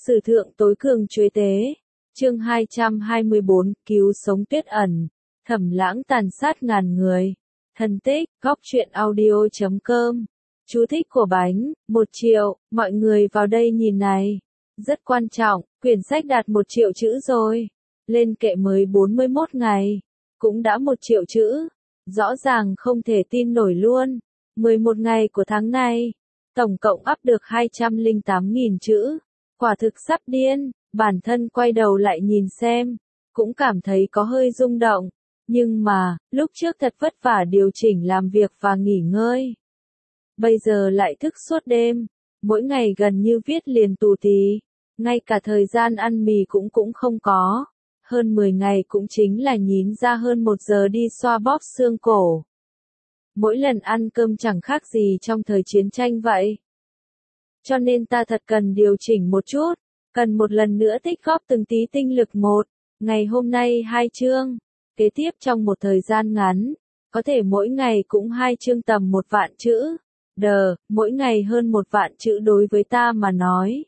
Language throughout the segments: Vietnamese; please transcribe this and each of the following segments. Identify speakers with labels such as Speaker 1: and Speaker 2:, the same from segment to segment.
Speaker 1: Sử thượng tối cường chuế tế. Chương 224, cứu sống Tuyết Ẩn. Thẩm Lãng tàn sát ngàn người. Thân tích, góc truyện audio.com. Chú thích của bánh, 1 triệu, mọi người vào đây nhìn này. Rất quan trọng, quyển sách đạt 1 triệu chữ rồi. Lên kệ mới 41 ngày. Cũng đã 1 triệu chữ. Rõ ràng không thể tin nổi luôn. 11 ngày của tháng này. Tổng cộng up được 208.000 chữ. Quả thực sắp điên, bản thân quay đầu lại nhìn xem. Cũng cảm thấy có hơi rung động. Nhưng mà, lúc trước thật vất vả điều chỉnh làm việc và nghỉ ngơi. Bây giờ lại thức suốt đêm. Mỗi ngày gần như viết liền tù tì. Ngay cả thời gian ăn mì cũng không có. Hơn 10 ngày cũng chính là nhín ra hơn 1 giờ đi xoa bóp xương cổ. Mỗi lần ăn cơm chẳng khác gì trong thời chiến tranh vậy. Cho nên ta thật cần điều chỉnh một chút. Cần một lần nữa tích góp từng tí tinh lực một. Ngày hôm nay 2 chương. Kế tiếp trong một thời gian ngắn. Có thể mỗi ngày cũng 2 chương tầm 1 vạn chữ. Mỗi ngày hơn 1 vạn chữ đối với ta mà nói.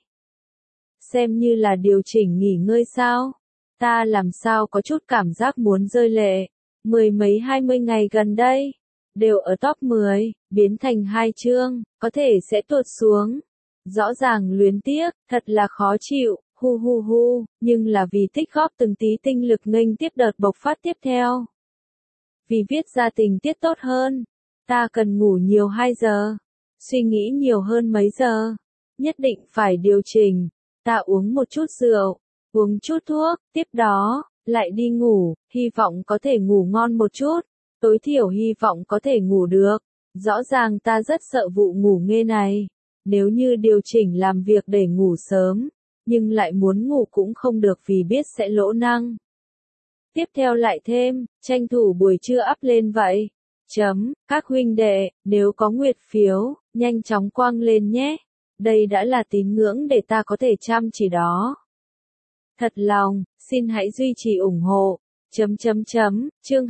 Speaker 1: Xem như là điều chỉnh nghỉ ngơi sao. Ta làm sao có chút cảm giác muốn rơi lệ. 10 mấy 20 ngày gần đây. Đều ở top 10, biến thành 2 chương, có thể sẽ tuột xuống. Rõ ràng luyến tiếc, thật là khó chịu, nhưng là vì tích góp từng tí tinh lực nghênh tiếp đợt bộc phát tiếp theo. Vì viết ra tình tiết tốt hơn, ta cần ngủ nhiều 2 giờ, suy nghĩ nhiều hơn mấy giờ, nhất định phải điều chỉnh, ta uống một chút rượu, uống chút thuốc, tiếp đó, lại đi ngủ, hy vọng có thể ngủ ngon một chút, tối thiểu hy vọng có thể ngủ được. Rõ ràng ta rất sợ vụ ngủ nghê này. Nếu như điều chỉnh làm việc để ngủ sớm, nhưng lại muốn ngủ cũng không được vì biết sẽ lỗ năng. Tiếp theo lại thêm, tranh thủ buổi trưa up lên vậy. Các huynh đệ, nếu có nguyệt phiếu, nhanh chóng quăng lên nhé. Đây đã là tín ngưỡng để ta có thể chăm chỉ đó. Thật lòng, xin hãy duy trì ủng hộ. Chương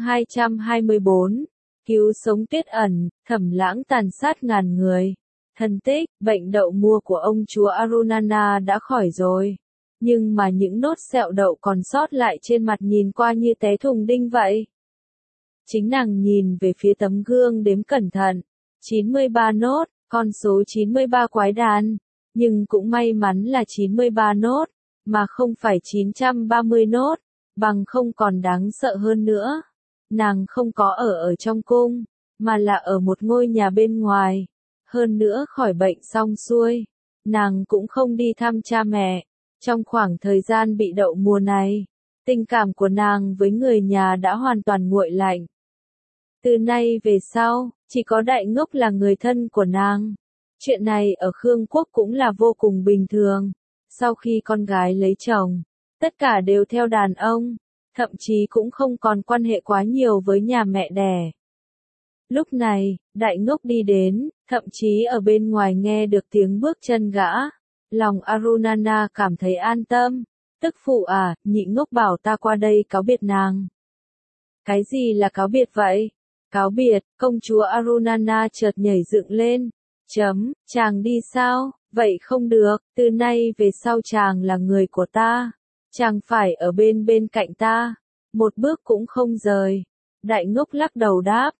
Speaker 1: 224. Cứu sống Tuyết Ẩn, Thẩm Lãng tàn sát ngàn người. Thân tích, bệnh đậu mùa của ông chúa Arunana đã khỏi rồi. Nhưng mà những nốt sẹo đậu còn sót lại trên mặt nhìn qua như té thùng đinh vậy. Chính nàng nhìn về phía tấm gương đếm cẩn thận. 93 nốt, con số 93 quái đàn. Nhưng cũng may mắn là 93 nốt, mà không phải 930 nốt, bằng không còn đáng sợ hơn nữa. Nàng không có ở trong cung, mà là ở một ngôi nhà bên ngoài. Hơn nữa khỏi bệnh xong xuôi, nàng cũng không đi thăm cha mẹ. Trong khoảng thời gian bị đậu mùa này, tình cảm của nàng với người nhà đã hoàn toàn nguội lạnh. Từ nay về sau, chỉ có Đại Ngốc là người thân của nàng. Chuyện này ở Khương Quốc cũng là vô cùng bình thường. Sau khi con gái lấy chồng, tất cả đều theo đàn ông, thậm chí cũng không còn quan hệ quá nhiều với nhà mẹ đẻ. Lúc này, Đại Ngốc đi đến, thậm chí ở bên ngoài nghe được tiếng bước chân gã. Lòng Arunana cảm thấy an tâm. Tức phụ à, nhị Ngốc bảo ta qua đây cáo biệt nàng. Cái gì là cáo biệt vậy? Cáo biệt, công chúa Arunana chợt nhảy dựng lên. Chàng đi sao? Vậy không được, từ nay về sau chàng là người của ta. Chàng phải ở bên cạnh ta. Một bước cũng không rời. Đại Ngốc lắc đầu đáp.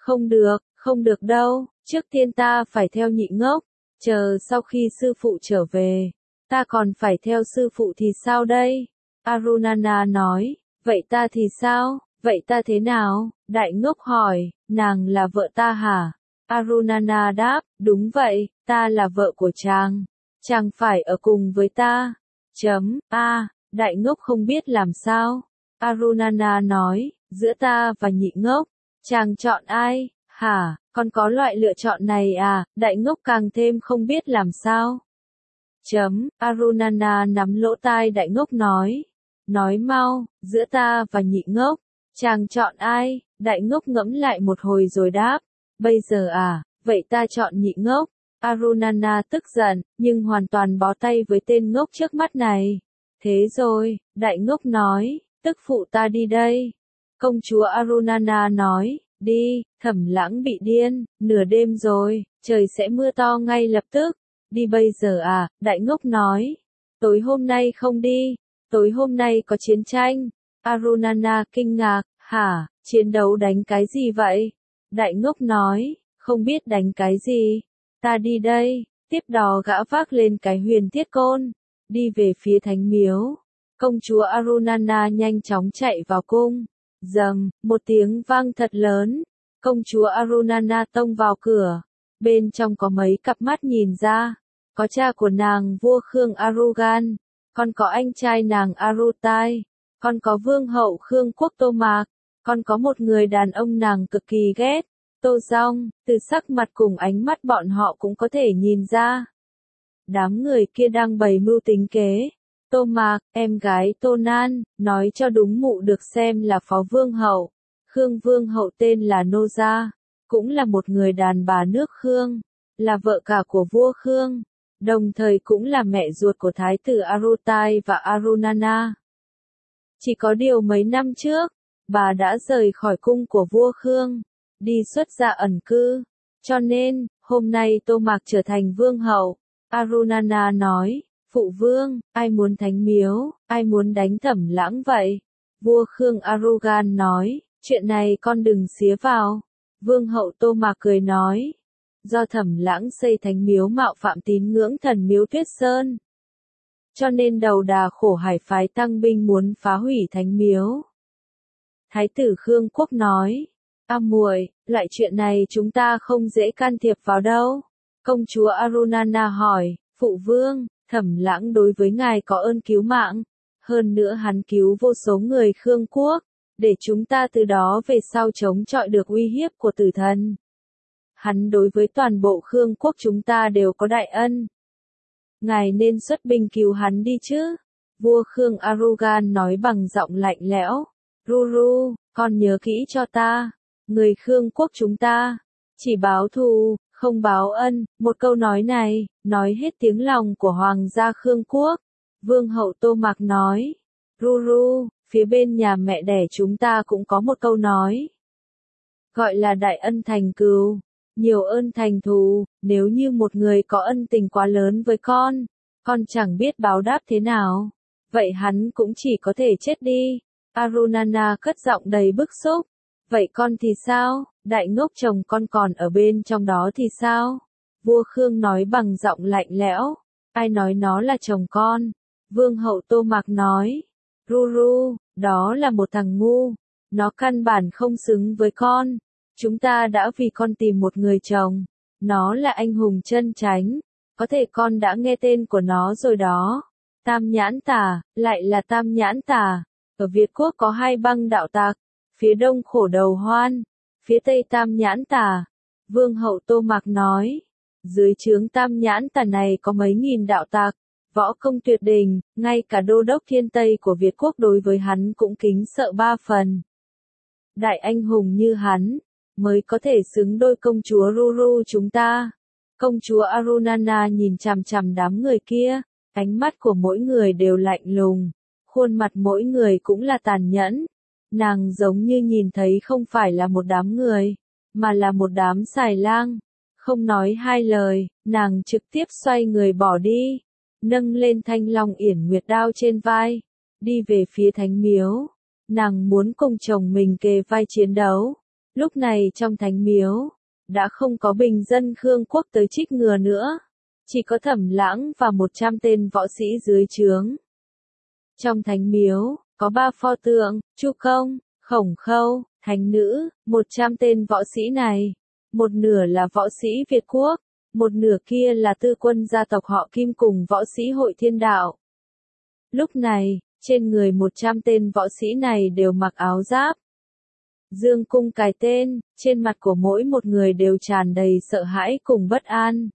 Speaker 1: Không được đâu, trước tiên ta phải theo nhị Ngốc. Chờ sau khi sư phụ trở về, ta còn phải theo sư phụ thì sao đây? Arunana nói, vậy ta thì sao? Vậy ta thế nào? Đại Ngốc hỏi, nàng là vợ ta hả? Arunana đáp, đúng vậy, ta là vợ của chàng. Chàng phải ở cùng với ta. Đại Ngốc không biết làm sao. Arunana nói, giữa ta và nhị Ngốc, chàng chọn ai? Hả, còn có loại lựa chọn này à? Đại Ngốc càng thêm không biết làm sao. Arunana nắm lỗ tai Đại Ngốc nói. Nói mau, giữa ta và nhị Ngốc, chàng chọn ai? Đại Ngốc ngẫm lại một hồi rồi đáp. Bây giờ à, vậy ta chọn nhị Ngốc. Arunana tức giận, nhưng hoàn toàn bó tay với tên ngốc trước mắt này. Thế rồi, Đại Ngốc nói, tức phụ ta đi đây. Công chúa Arunana nói, đi, Thẩm Lãng bị điên, nửa đêm rồi, trời sẽ mưa to ngay lập tức. Đi bây giờ à, Đại Ngốc nói. Tối hôm nay không đi, tối hôm nay có chiến tranh. Arunana kinh ngạc, hả, chiến đấu đánh cái gì vậy? Đại ngốc nói, không biết đánh cái gì, ta đi đây, tiếp đó gã vác lên cái huyền thiết côn, đi về phía thánh miếu. Công chúa Arunana nhanh chóng chạy vào cung, rầm, một tiếng vang thật lớn, công chúa Arunana tông vào cửa, bên trong có mấy cặp mắt nhìn ra, có cha của nàng vua Khương Arugan, còn có anh trai nàng Arutai, còn có vương hậu Khương quốc Tô Mạc, còn có một người đàn ông nàng cực kỳ ghét, Tô Dong, từ sắc mặt cùng ánh mắt bọn họ cũng có thể nhìn ra. Đám người kia đang bày mưu tính kế. Tô Mạc, em gái Tô Nan, nói cho đúng mụ được xem là phó vương hậu. Khương vương hậu tên là Nô Gia, cũng là một người đàn bà nước Khương, là vợ cả của vua Khương, đồng thời cũng là mẹ ruột của thái tử Arutai và Arunana. Chỉ có điều mấy năm trước, bà đã rời khỏi cung của vua Khương, đi xuất gia ẩn cư, cho nên, hôm nay Tô Mạc trở thành vương hậu. Arunana nói, phụ vương, ai muốn thánh miếu, ai muốn đánh Thẩm Lãng vậy? Vua Khương Arugan nói, chuyện này con đừng xía vào. Vương hậu Tô Mạc cười nói, do Thẩm Lãng xây thánh miếu mạo phạm tín ngưỡng thần miếu Tuyết Sơn, cho nên đầu đà khổ hải phái tăng binh muốn phá hủy thánh miếu. Thái tử Khương Quốc nói, muội, loại chuyện này chúng ta không dễ can thiệp vào đâu. Công chúa Arunana hỏi, phụ vương, Thẩm Lãng đối với ngài có ơn cứu mạng, hơn nữa hắn cứu vô số người Khương Quốc, để chúng ta từ đó về sau chống chọi được uy hiếp của tử thần. Hắn đối với toàn bộ Khương Quốc chúng ta đều có đại ân. Ngài nên xuất binh cứu hắn đi chứ. Vua Khương Arugan nói bằng giọng lạnh lẽo. Ruru, con nhớ kỹ cho ta. Người Khương Quốc chúng ta, chỉ báo thù, không báo ân. Một câu nói này, nói hết tiếng lòng của Hoàng gia Khương Quốc. Vương hậu Tô Mạc nói. Ruru, phía bên nhà mẹ đẻ chúng ta cũng có một câu nói. Gọi là đại ân thành cừu. Nhiều ơn thành thù, nếu như một người có ân tình quá lớn với con chẳng biết báo đáp thế nào, vậy hắn cũng chỉ có thể chết đi. Arunana cất giọng đầy bức xúc, vậy con thì sao, đại ngốc chồng con còn ở bên trong đó thì sao? Vua Khương nói bằng giọng lạnh lẽo, ai nói nó là chồng con? Vương hậu Tô Mạc nói, Ruru, đó là một thằng ngu, nó căn bản không xứng với con. Chúng ta đã vì con tìm một người chồng, nó là anh hùng chân chánh, có thể con đã nghe tên của nó rồi đó. Tam Nhãn Tà, lại là Tam Nhãn Tà. Ở Việt Quốc có hai băng đạo tặc, phía đông Khổ Đầu Hoan, phía tây Tam Nhãn Tà. Vương hậu Tô Mạc nói, dưới trướng Tam Nhãn Tà này có mấy nghìn đạo tặc, võ công tuyệt đỉnh, ngay cả đô đốc thiên Tây của Việt Quốc đối với hắn cũng kính sợ ba phần. Đại anh hùng như hắn, mới có thể xứng đôi công chúa Ruru chúng ta. Công chúa Arunana nhìn chằm chằm đám người kia, ánh mắt của mỗi người đều lạnh lùng, khuôn mặt mỗi người cũng là tàn nhẫn. Nàng giống như nhìn thấy không phải là một đám người, mà là một đám xài lang. Không nói hai lời, nàng trực tiếp xoay người bỏ đi, nâng lên thanh long yển nguyệt đao trên vai, đi về phía thánh miếu. Nàng muốn cùng chồng mình kề vai chiến đấu. Lúc này trong thánh miếu, đã không có bình dân Khương Quốc tới trích ngừa nữa, chỉ có Thẩm Lãng và 100 tên võ sĩ dưới trướng. Trong thánh miếu, có 3 pho tượng, Chu Công, Khổng Khâu, Thánh Nữ, 100 tên võ sĩ này. Một nửa là võ sĩ Việt Quốc, một nửa kia là tư quân gia tộc họ Kim cùng võ sĩ hội thiên đạo. Lúc này, trên người 100 tên võ sĩ này đều mặc áo giáp. Dương cung cài tên, trên mặt của mỗi một người đều tràn đầy sợ hãi cùng bất an.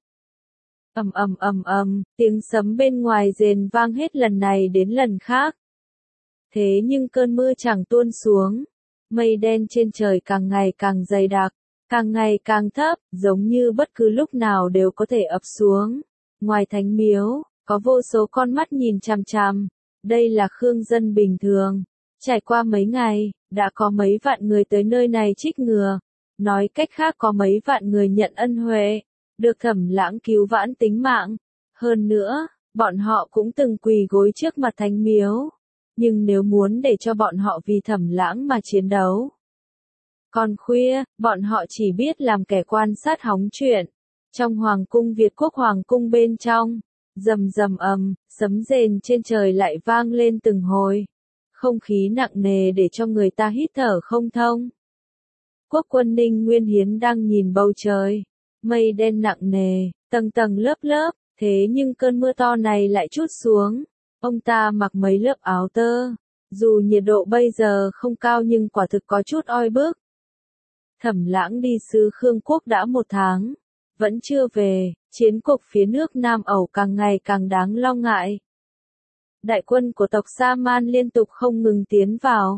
Speaker 1: Tiếng sấm bên ngoài rền vang hết lần này đến lần khác. Thế nhưng cơn mưa chẳng tuôn xuống, mây đen trên trời càng ngày càng dày đặc, càng ngày càng thấp, giống như bất cứ lúc nào đều có thể ập xuống. Ngoài thánh miếu, có vô số con mắt nhìn chằm chằm, đây là Khương dân bình thường. Trải qua mấy ngày, đã có mấy vạn người tới nơi này trích ngừa. Nói cách khác có mấy vạn người nhận ân huệ, được Thẩm Lãng cứu vãn tính mạng. Hơn nữa, bọn họ cũng từng quỳ gối trước mặt thánh miếu. Nhưng nếu muốn để cho bọn họ vì Thẩm Lãng mà chiến đấu. Còn khuya, bọn họ chỉ biết làm kẻ quan sát hóng chuyện. Trong Hoàng cung Việt Quốc Hoàng cung bên trong, rầm rầm ầm, sấm rền trên trời lại vang lên từng hồi. Không khí nặng nề để cho người ta hít thở không thông. Quốc quân Ninh Nguyên Hiến đang nhìn bầu trời. Mây đen nặng nề, tầng tầng lớp lớp, thế nhưng cơn mưa to này lại trút xuống. Ông ta mặc mấy lớp áo tơ. Dù nhiệt độ bây giờ không cao nhưng quả thực có chút oi bức. Thẩm Lãng đi xứ Khương Quốc đã 1 tháng. Vẫn chưa về, chiến cục phía nước Nam Ẩu càng ngày càng đáng lo ngại. Đại quân của tộc Sa Man liên tục không ngừng tiến vào.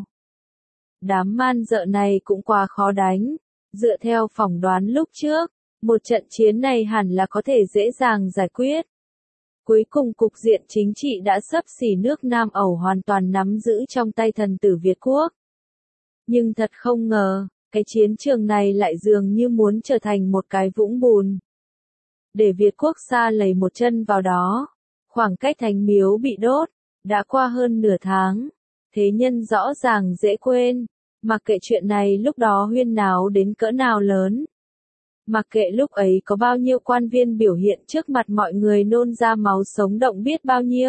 Speaker 1: Đám man dợ này cũng quá khó đánh. Dựa theo phỏng đoán lúc trước, một trận chiến này hẳn là có thể dễ dàng giải quyết. Cuối cùng cục diện chính trị đã xấp xỉ nước Nam Ẩu hoàn toàn nắm giữ trong tay thần tử Việt Quốc. Nhưng thật không ngờ, cái chiến trường này lại dường như muốn trở thành một cái vũng bùn. Để Việt Quốc sa lầy một chân vào đó, khoảng cách thánh miếu bị đốt, đã qua hơn nửa tháng. Thế nhân rõ ràng dễ quên, mặc kệ chuyện này lúc đó huyên náo đến cỡ nào lớn. Mặc kệ lúc ấy có bao nhiêu quan viên biểu hiện trước mặt mọi người nôn ra máu sống động biết bao nhiêu.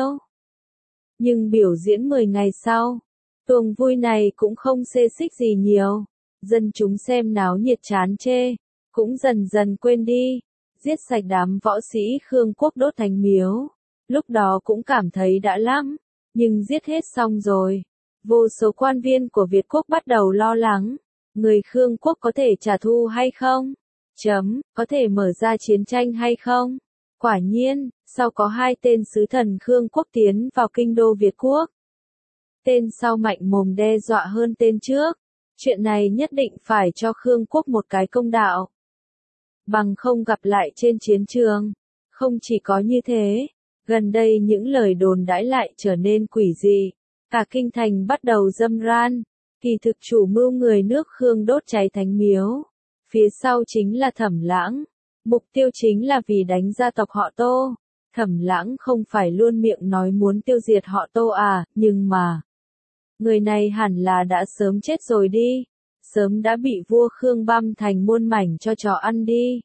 Speaker 1: Nhưng biểu diễn 10 ngày sau, tuồng vui này cũng không xê xích gì nhiều. Dân chúng xem náo nhiệt chán chê, cũng dần dần quên đi. Giết sạch đám võ sĩ Khương Quốc đốt thánh miếu. Lúc đó cũng cảm thấy đã lắm, nhưng giết hết xong rồi. Vô số quan viên của Việt Quốc bắt đầu lo lắng. Người Khương Quốc có thể trả thù hay không? Có thể mở ra chiến tranh hay không? Quả nhiên, sau có 2 tên sứ thần Khương Quốc tiến vào kinh đô Việt Quốc. Tên sau mạnh mồm đe dọa hơn tên trước. Chuyện này nhất định phải cho Khương Quốc một cái công đạo. Bằng không gặp lại trên chiến trường. Không chỉ có như thế, gần đây những lời đồn đãi lại trở nên quỷ dị. Cả kinh thành bắt đầu râm ran. Kỳ thực chủ mưu người nước Khương đốt cháy thánh miếu. Phía sau chính là Thẩm Lãng. Mục tiêu chính là vì đánh gia tộc họ Tô. Thẩm Lãng không phải luôn miệng nói muốn tiêu diệt họ Tô à, nhưng mà người này hẳn là đã sớm chết rồi đi. Sớm đã bị vua Khương băm thành muôn mảnh cho chó ăn đi.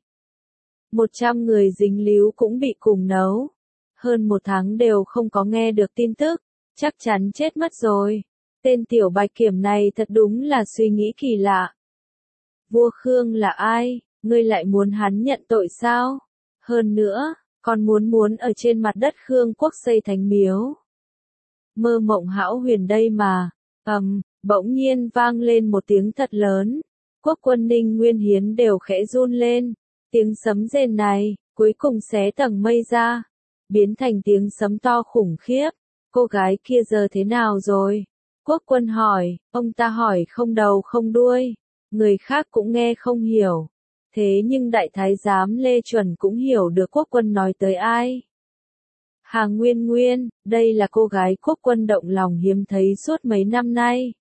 Speaker 1: 100 người dính líu cũng bị cùng nấu. Hơn 1 tháng đều không có nghe được tin tức. Chắc chắn chết mất rồi. Tên tiểu bạch kiểm này thật đúng là suy nghĩ kỳ lạ. Vua Khương là ai? Ngươi lại muốn hắn nhận tội sao? Hơn nữa, còn muốn ở trên mặt đất Khương Quốc xây thánh miếu. Mơ mộng hão huyền đây mà. Bỗng nhiên vang lên một tiếng thật lớn. Quốc quân Ninh Nguyên Hiến đều khẽ run lên. Tiếng sấm rền này, cuối cùng xé tầng mây ra. Biến thành tiếng sấm to khủng khiếp. Cô gái kia giờ thế nào rồi? Quốc quân hỏi, ông ta hỏi không đầu không đuôi. Người khác cũng nghe không hiểu. Thế nhưng đại thái giám Lê Chuẩn cũng hiểu được quốc quân nói tới ai. Hà Nguyên Nguyên, đây là cô gái quốc quân động lòng hiếm thấy suốt mấy năm nay.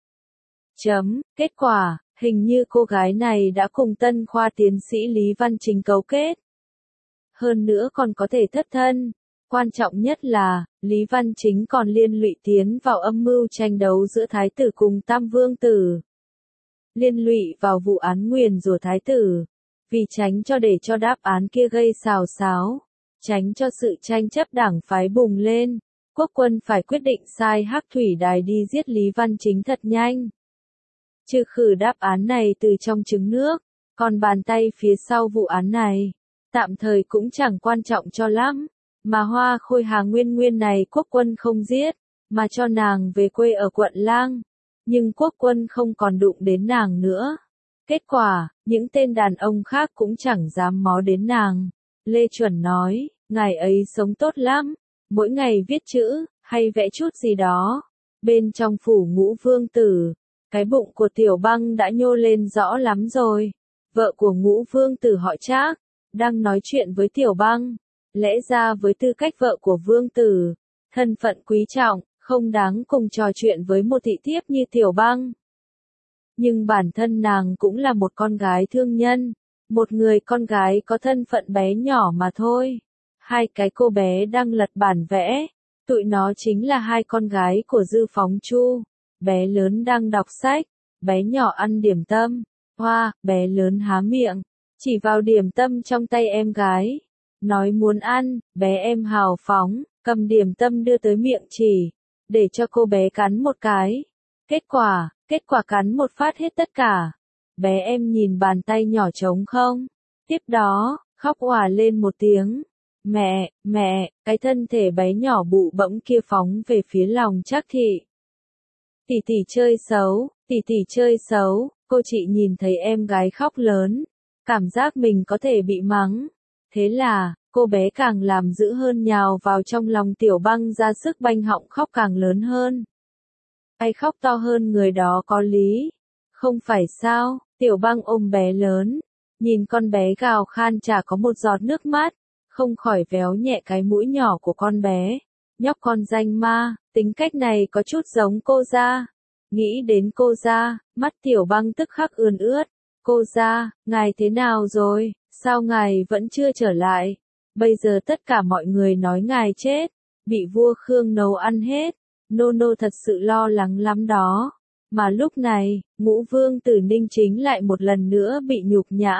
Speaker 1: Kết quả, hình như cô gái này đã cùng tân khoa tiến sĩ Lý Văn Chính cấu kết. Hơn nữa còn có thể thất thân. Quan trọng nhất là, Lý Văn Chính còn liên lụy tiến vào âm mưu tranh đấu giữa thái tử cùng tam vương tử. Liên lụy vào vụ án nguyền rủa thái tử. Vì tránh cho để cho đáp án kia gây xào xáo. Tránh cho sự tranh chấp đảng phái bùng lên. Quốc quân phải quyết định sai Hắc Thủy Đài đi giết Lý Văn Chính thật nhanh. Trừ khử đáp án này từ trong trứng nước. Còn bàn tay phía sau vụ án này, tạm thời cũng chẳng quan trọng cho lắm. Mà Hoa Khôi Hà Nguyên Nguyên này quốc quân không giết, mà cho nàng về quê ở quận Lang. Nhưng quốc quân không còn đụng đến nàng nữa. Kết quả, những tên đàn ông khác cũng chẳng dám mó đến nàng. Lê Chuẩn nói, ngài ấy sống tốt lắm, mỗi ngày viết chữ, hay vẽ chút gì đó. Bên trong phủ Ngũ Vương Tử, cái bụng của Tiểu Băng đã nhô lên rõ lắm rồi. Vợ của Ngũ Vương Tử họ Trác, đang nói chuyện với Tiểu Băng. Lẽ ra với tư cách vợ của Vương Tử, thân phận quý trọng, không đáng cùng trò chuyện với một thị thiếp như Tiểu Băng. Nhưng bản thân nàng cũng là một con gái thương nhân, một người con gái có thân phận bé nhỏ mà thôi. Hai cái cô bé đang lật bản vẽ, tụi nó chính là hai con gái của Dư Phóng Chu. Bé lớn đang đọc sách, bé nhỏ ăn điểm tâm. Hoa, bé lớn há miệng, chỉ vào điểm tâm trong tay em gái. Nói muốn ăn, bé em hào phóng, cầm điểm tâm đưa tới miệng chỉ, để cho cô bé cắn một cái. Kết quả cắn một phát hết tất cả. Bé em nhìn bàn tay nhỏ trống không. Tiếp đó, khóc òa lên một tiếng. Mẹ, cái thân thể bé nhỏ bụ bẫm kia phóng về phía lòng Trác Thị. Tỷ tỷ chơi xấu, cô chị nhìn thấy em gái khóc lớn, cảm giác mình có thể bị mắng. Thế là, cô bé càng làm dữ hơn nhào vào trong lòng Tiểu Băng ra sức banh họng khóc càng lớn hơn. Ai khóc to hơn người đó có lý. Không phải sao, Tiểu Băng ôm bé lớn, nhìn con bé gào khan chả có một giọt nước mắt, không khỏi véo nhẹ cái mũi nhỏ của con bé. Nhóc con danh ma, tính cách này có chút giống cô Gia. Nghĩ đến cô Gia, mắt Tiểu Băng tức khắc ươn ướt. Cô Gia, ngài thế nào rồi, sao ngài vẫn chưa trở lại? Bây giờ tất cả mọi người nói ngài chết, bị vua Khương nấu ăn hết. Nô thật sự lo lắng lắm đó. Mà lúc này, Ngũ Vương Tử Ninh Chính lại một lần nữa bị nhục nhã.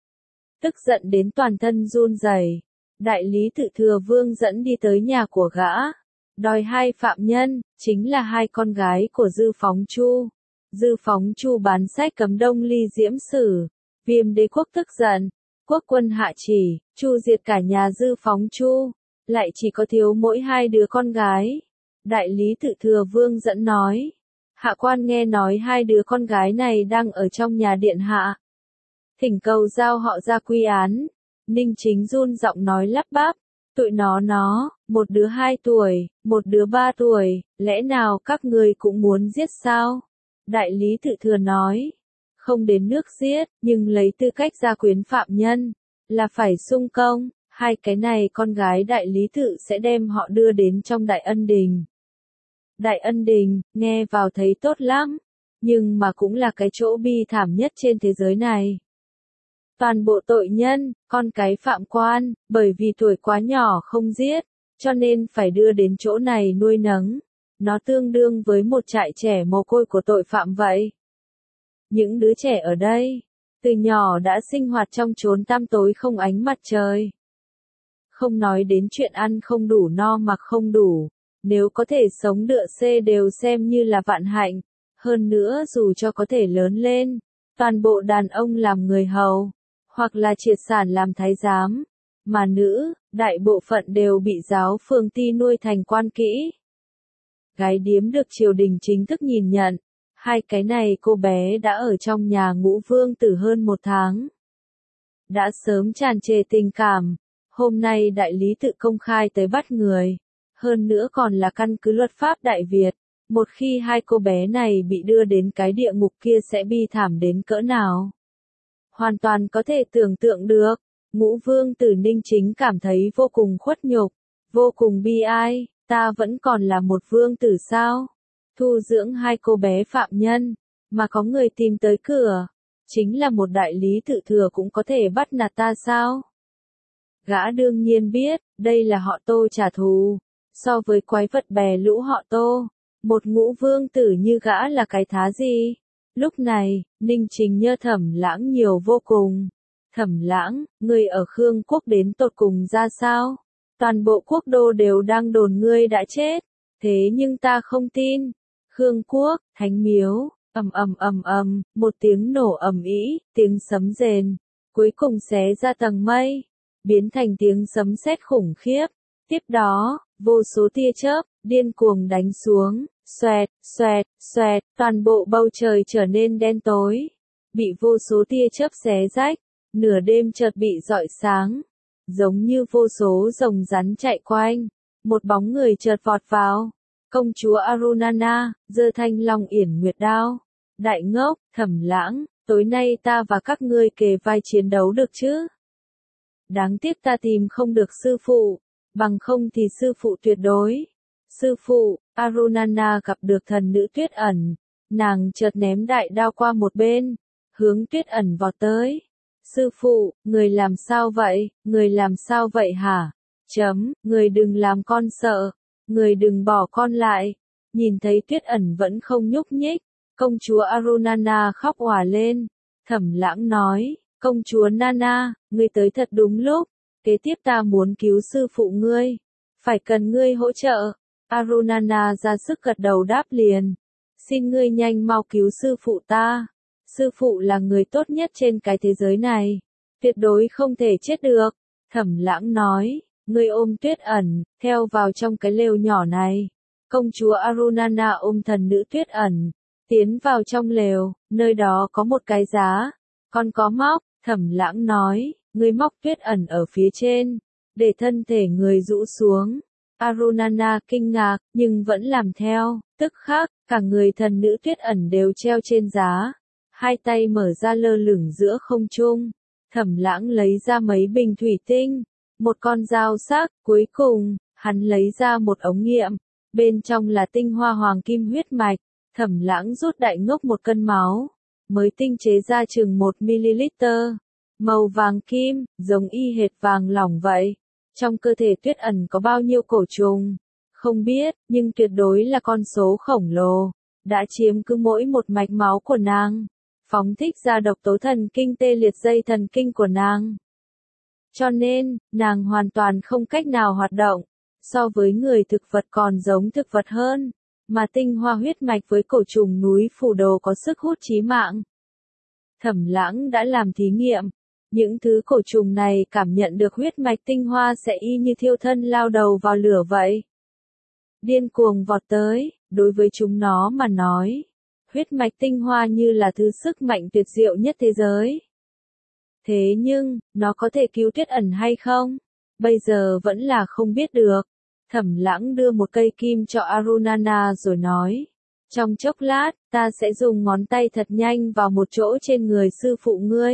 Speaker 1: Tức giận đến toàn thân run rẩy. Đại lý Tự Thừa Vương dẫn đi tới nhà của gã, đòi hai phạm nhân, chính là hai con gái của Dư Phóng Chu. Dư Phóng Chu bán sách cấm Đông Ly Diễm Sử. Viêm Đế quốc tức giận, quốc quân hạ chỉ, chu diệt cả nhà Dư Phóng Chu, lại chỉ có thiếu mỗi hai đứa con gái. Đại lý Tự Thừa Vương dẫn nói, hạ quan nghe nói hai đứa con gái này đang ở trong nhà điện hạ. Thỉnh cầu giao họ ra quy án. Ninh Chính run giọng nói lắp bắp, tụi nó, một đứa 2 tuổi, một đứa 3 tuổi, lẽ nào các người cũng muốn giết sao? Đại lý Tự Thừa nói, không đến nước giết, nhưng lấy tư cách gia quyến phạm nhân, là phải xung công, hai cái này con gái đại lý Tự sẽ đem họ đưa đến trong Đại Ân Đình. Đại Ân Đình, nghe vào thấy tốt lắm, nhưng mà cũng là cái chỗ bi thảm nhất trên thế giới này. Toàn bộ tội nhân, con cái phạm quan, bởi vì tuổi quá nhỏ không giết, cho nên phải đưa đến chỗ này nuôi nấng. Nó tương đương với một trại trẻ mồ côi của tội phạm vậy. Những đứa trẻ ở đây, từ nhỏ đã sinh hoạt trong chốn tăm tối không ánh mặt trời. Không nói đến chuyện ăn không đủ no mặc không đủ, nếu có thể sống đựa xê đều xem như là vạn hạnh. Hơn nữa dù cho có thể lớn lên, toàn bộ đàn ông làm người hầu, hoặc là triệt sản làm thái giám, mà nữ, đại bộ phận đều bị giáo phường ti nuôi thành quan kỹ. Gái điếm được triều đình chính thức nhìn nhận, hai cái này cô bé đã ở trong nhà Ngũ Vương Tử hơn 1 tháng. Đã sớm tràn trề tình cảm, hôm nay đại lý Tự công khai tới bắt người, hơn nữa còn là căn cứ luật pháp Đại Việt. Một khi hai cô bé này bị đưa đến cái địa ngục kia sẽ bi thảm đến cỡ nào. Hoàn toàn có thể tưởng tượng được, Ngũ Vương Tử Ninh Chính cảm thấy vô cùng khuất nhục, vô cùng bi ai, ta vẫn còn là một vương tử sao? Thu dưỡng hai cô bé phạm nhân, mà có người tìm tới cửa, chính là một đại lý Tự Thừa cũng có thể bắt nạt ta sao? Gã đương nhiên biết, đây là họ Tô trả thù, so với quái vật bè lũ họ Tô, một Ngũ Vương Tử như gã là cái thá gì? Lúc này, Ninh Chính nhớ Thẩm Lãng nhiều vô cùng. Thẩm Lãng, ngươi ở Khương quốc đến tột cùng ra sao? Toàn bộ quốc đô đều đang đồn ngươi đã chết. Thế nhưng ta không tin. Khương quốc, Thánh Miếu, một tiếng nổ ầm ĩ, tiếng sấm rền, cuối cùng xé ra tầng mây, biến thành tiếng sấm sét khủng khiếp. Tiếp đó, vô số tia chớp điên cuồng đánh xuống. Xoẹt, toàn bộ bầu trời trở nên đen tối, bị vô số tia chớp xé rách, nửa đêm chợt bị rọi sáng, giống như vô số rồng rắn chạy quanh, một bóng người chợt vọt vào, công chúa Arunana, giơ thanh long yển nguyệt đao, đại ngốc, Thẩm Lãng, tối nay ta và các ngươi kề vai chiến đấu được chứ? Đáng tiếc ta tìm không được sư phụ, bằng không thì sư phụ tuyệt đối. Sư phụ, Arunana gặp được thần nữ Tuyết Ẩn, nàng chợt ném đại đao qua một bên, hướng Tuyết Ẩn vọt tới. Sư phụ, người làm sao vậy hả? Người đừng làm con sợ, người đừng bỏ con lại. Nhìn thấy Tuyết Ẩn vẫn không nhúc nhích, công chúa Arunana khóc òa lên. Thẩm Lãng nói, công chúa Nana, ngươi tới thật đúng lúc, kế tiếp ta muốn cứu sư phụ ngươi, phải cần ngươi hỗ trợ. Arunana ra sức gật đầu đáp liền, xin ngươi nhanh mau cứu sư phụ ta, sư phụ là người tốt nhất trên cái thế giới này, tuyệt đối không thể chết được. Thẩm Lãng nói, ngươi ôm Tuyết Ẩn, theo vào trong cái lều nhỏ này. Công chúa Arunana ôm thần nữ Tuyết Ẩn, tiến vào trong lều, nơi đó có một cái giá, còn có móc. Thẩm Lãng nói, ngươi móc Tuyết Ẩn ở phía trên, để thân thể người rũ xuống. Arunana kinh ngạc, nhưng vẫn làm theo, tức khắc, cả người thần nữ Tuyết Ẩn đều treo trên giá, hai tay mở ra lơ lửng giữa không trung. Thẩm Lãng lấy ra mấy bình thủy tinh, một con dao sắc, cuối cùng, hắn lấy ra một ống nghiệm, bên trong là tinh hoa hoàng kim huyết mạch. Thẩm Lãng rút đại ngốc một cân máu, mới tinh chế ra chừng 1 ml, màu vàng kim, giống y hệt vàng lỏng vậy. Trong cơ thể Tuyết Ẩn có bao nhiêu cổ trùng, không biết, nhưng tuyệt đối là con số khổng lồ, đã chiếm cứ mỗi một mạch máu của nàng, phóng thích ra độc tố thần kinh tê liệt dây thần kinh của nàng. Cho nên, nàng hoàn toàn không cách nào hoạt động, so với người thực vật còn giống thực vật hơn, mà tinh hoa huyết mạch với cổ trùng núi phủ đồ có sức hút chí mạng. Thẩm Lãng đã làm thí nghiệm, những thứ cổ trùng này cảm nhận được huyết mạch tinh hoa sẽ y như thiêu thân lao đầu vào lửa vậy. Điên cuồng vọt tới, đối với chúng nó mà nói, huyết mạch tinh hoa như là thứ sức mạnh tuyệt diệu nhất thế giới. Thế nhưng, nó có thể cứu Tuyết Ẩn hay không? Bây giờ vẫn là không biết được. Thẩm Lãng đưa một cây kim cho Arunana rồi nói, trong chốc lát, ta sẽ dùng ngón tay thật nhanh vào một chỗ trên người sư phụ ngươi.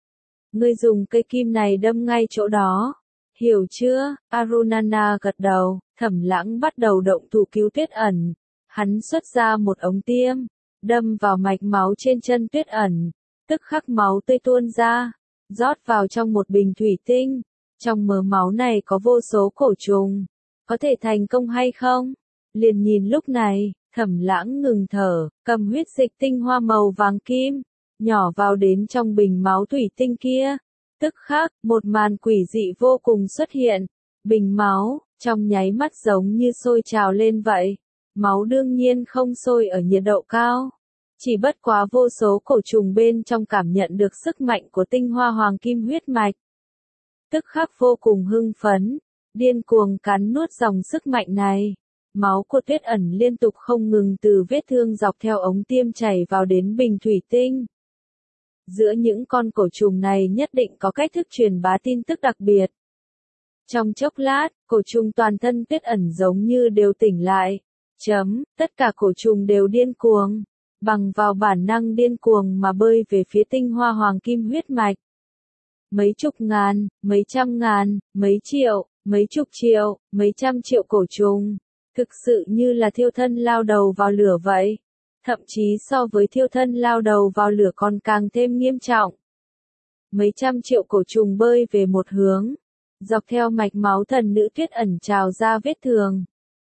Speaker 1: Ngươi dùng cây kim này đâm ngay chỗ đó. Hiểu chưa? Arunana gật đầu. Thẩm Lãng bắt đầu động thủ cứu Tuyết Ẩn. Hắn xuất ra một ống tiêm, đâm vào mạch máu trên chân Tuyết Ẩn. Tức khắc máu tươi tuôn ra, rót vào trong một bình thủy tinh. Trong mớ máu này có vô số cổ trùng. Có thể thành công hay không? Liền nhìn lúc này, Thẩm Lãng ngừng thở, cầm huyết dịch tinh hoa màu vàng kim, nhỏ vào đến trong bình máu thủy tinh kia. Tức khắc, một màn quỷ dị vô cùng xuất hiện. Bình máu, trong nháy mắt giống như sôi trào lên vậy. Máu đương nhiên không sôi ở nhiệt độ cao. Chỉ bất quá vô số cổ trùng bên trong cảm nhận được sức mạnh của tinh hoa hoàng kim huyết mạch. Tức khắc vô cùng hưng phấn, điên cuồng cắn nuốt dòng sức mạnh này. Máu của Tuyết Ẩn liên tục không ngừng từ vết thương dọc theo ống tiêm chảy vào đến bình thủy tinh. Giữa những con cổ trùng này nhất định có cách thức truyền bá tin tức đặc biệt. Trong chốc lát, cổ trùng toàn thân Tuyết Ẩn giống như đều tỉnh lại. Tất cả cổ trùng đều điên cuồng, bằng vào bản năng điên cuồng mà bơi về phía tinh hoa hoàng kim huyết mạch. Mấy chục ngàn, mấy trăm ngàn, mấy triệu, mấy chục triệu, mấy trăm triệu cổ trùng, thực sự như là thiêu thân lao đầu vào lửa vậy. Thậm chí so với thiêu thân lao đầu vào lửa còn càng thêm nghiêm trọng. Mấy trăm triệu cổ trùng bơi về một hướng, dọc theo mạch máu thần nữ Tuyết Ẩn trào ra vết thương.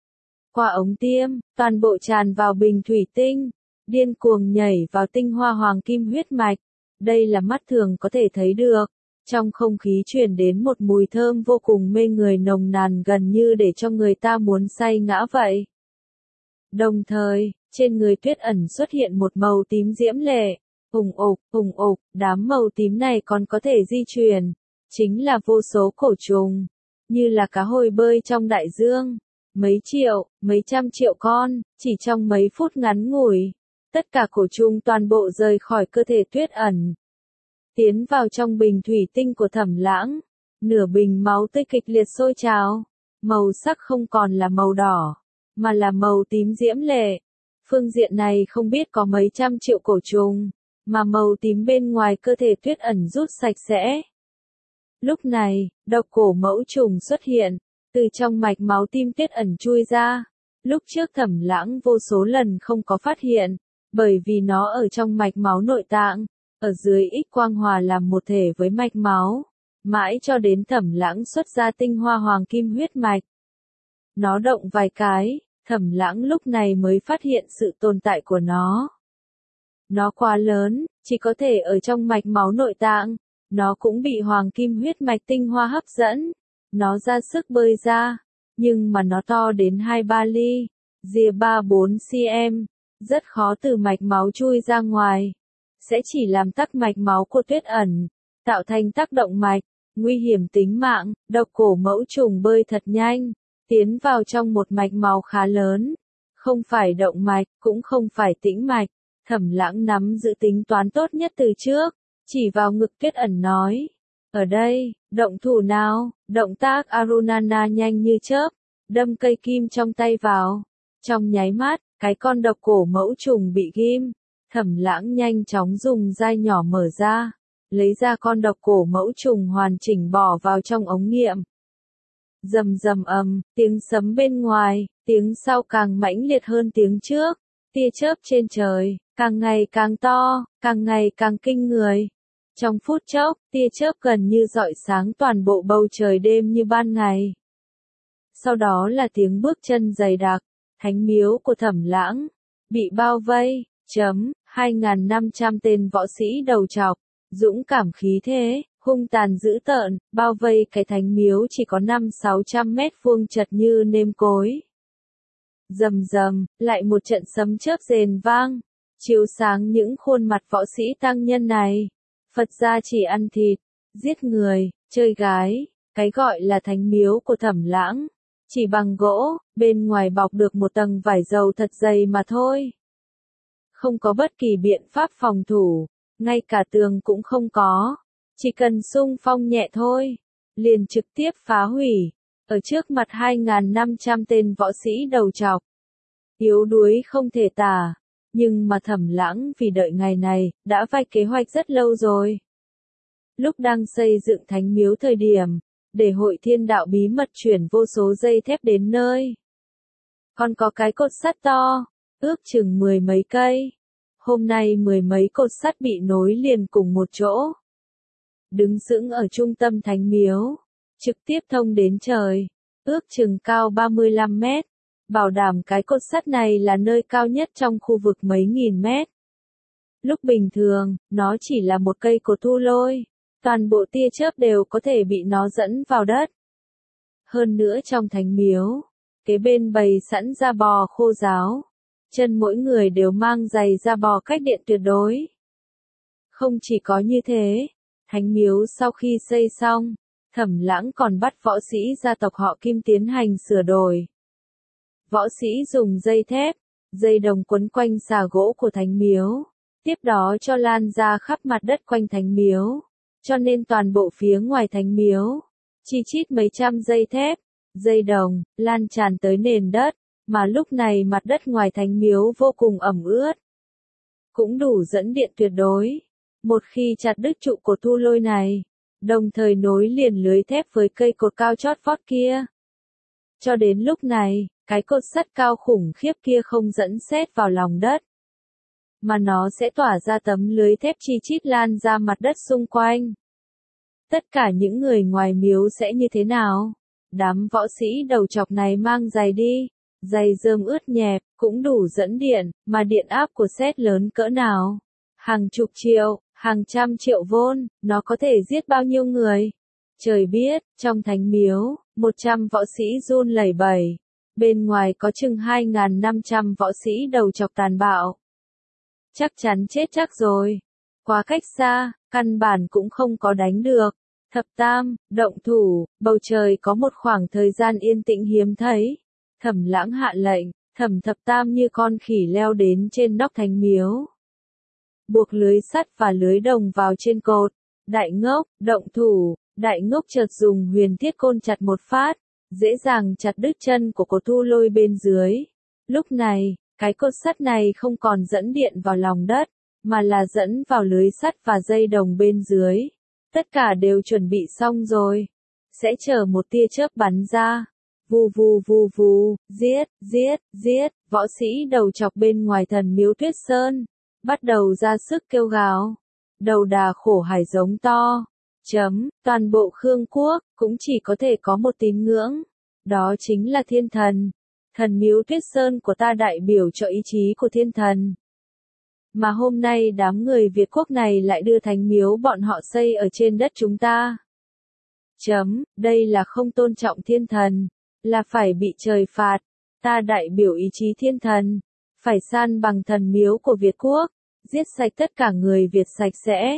Speaker 1: Qua ống tiêm, toàn bộ tràn vào bình thủy tinh, điên cuồng nhảy vào tinh hoa hoàng kim huyết mạch. Đây là mắt thường có thể thấy được. Trong không khí truyền đến một mùi thơm vô cùng mê người nồng nàn gần như để cho người ta muốn say ngã vậy. Đồng thời, trên người Tuyết Ẩn xuất hiện một màu tím diễm lệ, hùng ục, đám màu tím này còn có thể di chuyển, chính là vô số cổ trùng, như là cá hồi bơi trong đại dương, mấy triệu, mấy trăm triệu con, chỉ trong mấy phút ngắn ngủi, tất cả cổ trùng toàn bộ rời khỏi cơ thể Tuyết Ẩn, tiến vào trong bình thủy tinh của Thẩm Lãng, nửa bình máu tươi kịch liệt sôi trào, màu sắc không còn là màu đỏ, mà là màu tím diễm lệ. Phương diện này không biết có mấy trăm triệu cổ trùng, mà màu tím bên ngoài cơ thể Tuyết Ẩn rút sạch sẽ. Lúc này, độc cổ mẫu trùng xuất hiện, từ trong mạch máu tim Tuyết Ẩn chui ra. Lúc trước Thẩm Lãng vô số lần không có phát hiện, bởi vì nó ở trong mạch máu nội tạng, ở dưới X quang hòa làm một thể với mạch máu. mãi cho đến Thẩm Lãng xuất ra tinh hoa hoàng kim huyết mạch. Nó động vài cái, Thẩm Lãng lúc này mới phát hiện sự tồn tại của nó. Nó quá lớn, chỉ có thể ở trong mạch máu nội tạng, nó cũng bị hoàng kim huyết mạch tinh hoa hấp dẫn. Nó ra sức bơi ra, nhưng mà nó to đến 2-3 ly, rìa 3-4 cm, rất khó từ mạch máu chui ra ngoài. Sẽ chỉ làm tắc mạch máu của Tuyết Ẩn, tạo thành tác động mạch, nguy hiểm tính mạng. Độc cổ mẫu trùng bơi thật nhanh, tiến vào trong một mạch máu khá lớn. Không phải động mạch, cũng không phải tĩnh mạch. Thẩm Lãng nắm giữ tính toán tốt nhất từ trước, chỉ vào ngực Tuyết Ẩn nói. Ở đây, động thủ nào, động tác Arunana nhanh như chớp, đâm cây kim trong tay vào. Trong nháy mắt, cái con độc cổ mẫu trùng bị ghim. Thẩm Lãng nhanh chóng dùng dai nhỏ mở ra, lấy ra con độc cổ mẫu trùng hoàn chỉnh bỏ vào trong ống nghiệm. Rầm rầm ầm, tiếng sấm bên ngoài, tiếng sau càng mãnh liệt hơn tiếng trước. Tia chớp trên trời, càng ngày càng to, càng ngày càng kinh người. Trong phút chốc, tia chớp gần như rọi sáng toàn bộ bầu trời đêm như ban ngày. Sau đó là tiếng bước chân dày đặc, thánh miếu của Thẩm Lãng bị bao vây. 2.500 tên võ sĩ đầu trọc, dũng cảm khí thế, hung tàn dữ tợn, bao vây cái thánh miếu chỉ có 500-600 mét vuông chật như nêm cối. Rầm rầm, lại một trận sấm chớp rền vang, chiếu sáng những khuôn mặt võ sĩ tăng nhân này. Phật gia chỉ ăn thịt, giết người, chơi gái, cái gọi là thánh miếu của Thẩm Lãng, chỉ bằng gỗ, bên ngoài bọc được một tầng vải dầu thật dày mà thôi. Không có bất kỳ biện pháp phòng thủ, ngay cả tường cũng không có, chỉ cần xung phong nhẹ thôi, liền trực tiếp phá hủy, ở trước mặt 2.500 tên võ sĩ đầu trọc. Yếu đuối không thể tả, nhưng mà Thẩm Lãng vì đợi ngày này, đã vạch kế hoạch rất lâu rồi. Lúc đang xây dựng thánh miếu thời điểm, để hội thiên đạo bí mật chuyển vô số dây thép đến nơi. Còn có cái cột sắt to, ước chừng 10 mấy cây. Hôm nay 10 mấy cột sắt bị nối liền cùng một chỗ. Đứng sững ở trung tâm thánh miếu, trực tiếp thông đến trời, ước chừng cao 35 mét. Bảo đảm cái cột sắt này là nơi cao nhất trong khu vực mấy nghìn mét. Lúc bình thường, nó chỉ là một cây cột thu lôi, toàn bộ tia chớp đều có thể bị nó dẫn vào đất. Hơn nữa trong thánh miếu, kế bên bày sẵn da bò khô ráo, chân mỗi người đều mang giày da bò cách điện tuyệt đối. Không chỉ có như thế, thánh miếu sau khi xây xong, Thẩm Lãng còn bắt võ sĩ gia tộc họ Kim tiến hành sửa đổi. Võ sĩ dùng dây thép, dây đồng quấn quanh xà gỗ của thánh miếu, tiếp đó cho lan ra khắp mặt đất quanh thánh miếu, cho nên toàn bộ phía ngoài thánh miếu, chi chít mấy trăm dây thép, dây đồng, lan tràn tới nền đất, mà lúc này mặt đất ngoài thánh miếu vô cùng ẩm ướt. Cũng đủ dẫn điện tuyệt đối. Một khi chặt đứt trụ cột thu lôi này, đồng thời nối liền lưới thép với cây cột cao chót vót kia. Cho đến lúc này, cái cột sắt cao khủng khiếp kia không dẫn sét vào lòng đất, mà nó sẽ tỏa ra tấm lưới thép chi chít lan ra mặt đất xung quanh. Tất cả những người ngoài miếu sẽ như thế nào? Đám võ sĩ đầu chọc này mang giày đi, giày rơm ướt nhẹp, cũng đủ dẫn điện, mà điện áp của sét lớn cỡ nào? Hàng chục triệu, hàng trăm triệu vôn, nó có thể giết bao nhiêu người? Trời biết, trong thánh miếu, 100 võ sĩ run lẩy bẩy. Bên ngoài có chừng 2.500 võ sĩ đầu chọc tàn bạo. Chắc chắn chết chắc rồi. Quá cách xa, căn bản cũng không có đánh được. Thập Tam, động thủ, bầu trời có một khoảng thời gian yên tĩnh hiếm thấy. Thẩm Lãng hạ lệnh, Thập Tam như con khỉ leo đến trên nóc thánh miếu. Buộc lưới sắt và lưới đồng vào trên cột. Đại Ngốc, động thủ, Đại Ngốc chợt dùng huyền thiết côn chặt một phát, dễ dàng chặt đứt chân của cột thu lôi bên dưới. Lúc này, cái cột sắt này không còn dẫn điện vào lòng đất, mà là dẫn vào lưới sắt và dây đồng bên dưới. Tất cả đều chuẩn bị xong rồi. Sẽ chờ một tia chớp bắn ra. Vù vù vù vù, giết, giết, giết, võ sĩ đầu chọc bên ngoài thần miếu Tuyết Sơn, bắt đầu ra sức kêu gào. Đầu đà khổ hải giống to. Toàn bộ Khương quốc, cũng chỉ có thể có một tín ngưỡng. Đó chính là thiên thần. Thần miếu Tuyết Sơn của ta đại biểu cho ý chí của thiên thần. Mà hôm nay đám người Việt quốc này lại đưa thánh miếu bọn họ xây ở trên đất chúng ta. Đây là không tôn trọng thiên thần. Là phải bị trời phạt. Ta đại biểu ý chí thiên thần. Phải san bằng thần miếu của Việt quốc. Giết sạch tất cả người Việt sạch sẽ.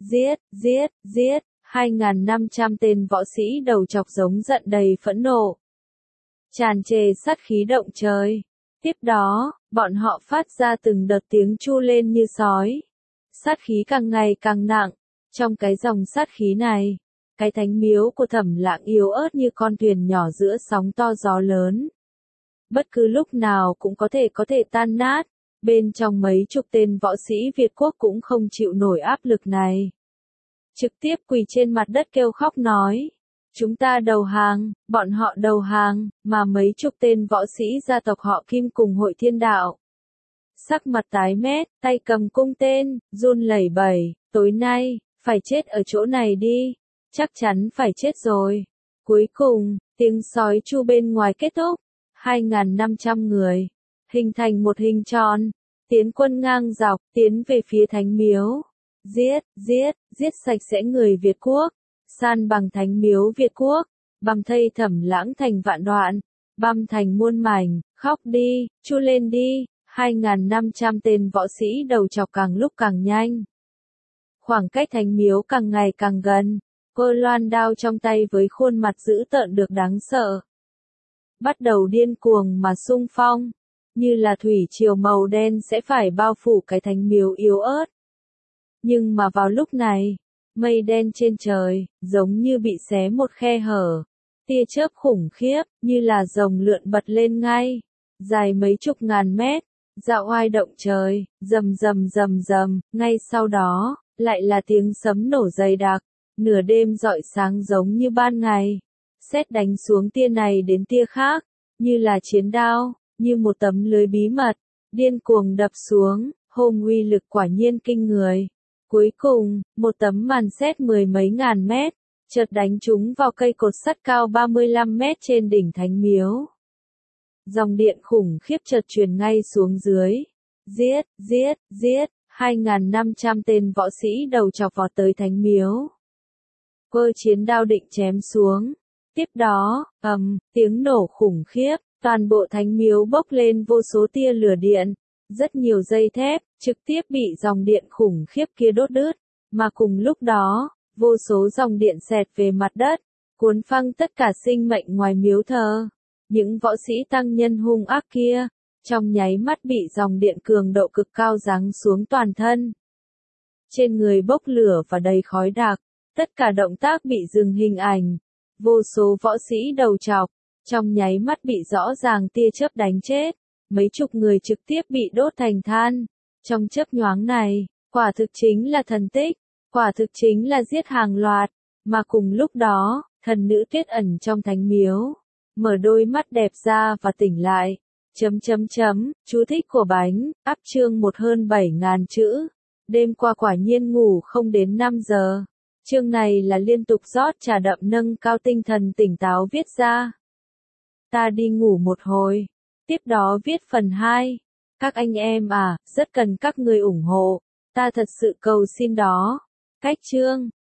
Speaker 1: Giết. 2.500 tên võ sĩ đầu chọc giống giận đầy phẫn nộ. Tràn trề sát khí động trời. Tiếp đó, bọn họ phát ra từng đợt tiếng chu lên như sói. Sát khí càng ngày càng nặng. Trong cái dòng sát khí này, cái thánh miếu của Thẩm Lãng yếu ớt như con thuyền nhỏ giữa sóng to gió lớn. Bất cứ lúc nào cũng có thể tan nát. Bên trong mấy chục tên võ sĩ Việt quốc cũng không chịu nổi áp lực này. Trực tiếp quỳ trên mặt đất kêu khóc nói. Chúng ta đầu hàng, bọn họ đầu hàng, mà mấy chục tên võ sĩ gia tộc họ Kim cùng Hội Thiên Đạo. Sắc mặt tái mét, tay cầm cung tên, run lẩy bẩy, tối nay, phải chết ở chỗ này đi, chắc chắn phải chết rồi. Cuối cùng, tiếng sói chu bên ngoài kết thúc, 2.500 người, hình thành một hình tròn, tiến quân ngang dọc, tiến về phía thánh miếu. Giết sạch sẽ người Việt quốc. San bằng thánh miếu Việt quốc, băm thây Thẩm Lãng thành vạn đoạn, băm thành muôn mảnh, khóc đi, chu lên đi, 2.500 tên võ sĩ đầu chọc càng lúc càng nhanh. Khoảng cách thánh miếu càng ngày càng gần, cơ loan đao trong tay với khuôn mặt dữ tợn được đáng sợ. Bắt đầu điên cuồng mà xung phong, như là thủy triều màu đen sẽ phải bao phủ cái thánh miếu yếu ớt. Nhưng mà vào lúc này, mây đen trên trời, giống như bị xé một khe hở. Tia chớp khủng khiếp, như là rồng lượn bật lên ngay. Dài mấy chục ngàn mét, dạo oai động trời, rầm, ngay sau đó, lại là tiếng sấm nổ dày đặc. Nửa đêm rọi sáng giống như ban ngày. Sét đánh xuống tia này đến tia khác, như là chiến đao, như một tấm lưới bí mật, điên cuồng đập xuống, hôm uy lực quả nhiên kinh người. Cuối cùng, một tấm màn sét 10 mấy ngàn mét, chợt đánh trúng vào cây cột sắt cao 35 mét trên đỉnh thánh miếu. Dòng điện khủng khiếp chợt truyền ngay xuống dưới. Giết, 2.500 tên võ sĩ đầu chọc vọt tới thánh miếu. Cơ chiến đao định chém xuống. Tiếp đó, tiếng nổ khủng khiếp, toàn bộ thánh miếu bốc lên vô số tia lửa điện. Rất nhiều dây thép, trực tiếp bị dòng điện khủng khiếp kia đốt đứt, mà cùng lúc đó, vô số dòng điện xẹt về mặt đất, cuốn phăng tất cả sinh mệnh ngoài miếu thờ. Những võ sĩ tăng nhân hung ác kia, trong nháy mắt bị dòng điện cường độ cực cao giáng xuống toàn thân. Trên người bốc lửa và đầy khói đặc, tất cả động tác bị dừng hình ảnh. Vô số võ sĩ đầu chọc, trong nháy mắt bị rõ ràng tia chớp đánh chết. Mấy chục người trực tiếp bị đốt thành than. Trong chớp nhoáng này, quả thực chính là thần tích, quả thực chính là giết hàng loạt. Mà cùng lúc đó, thần nữ Tuyết ẩn trong thánh miếu, mở đôi mắt đẹp ra và tỉnh lại. Chú thích của bánh, áp chương 1 hơn 7.000 chữ. Đêm qua quả nhiên ngủ không đến 5 giờ. Chương này là liên tục rót trà đậm nâng cao tinh thần tỉnh táo viết ra. Ta đi ngủ một hồi. Tiếp đó viết phần 2. Các anh em à, rất cần các người ủng hộ. Ta thật sự cầu xin đó. Cách chương.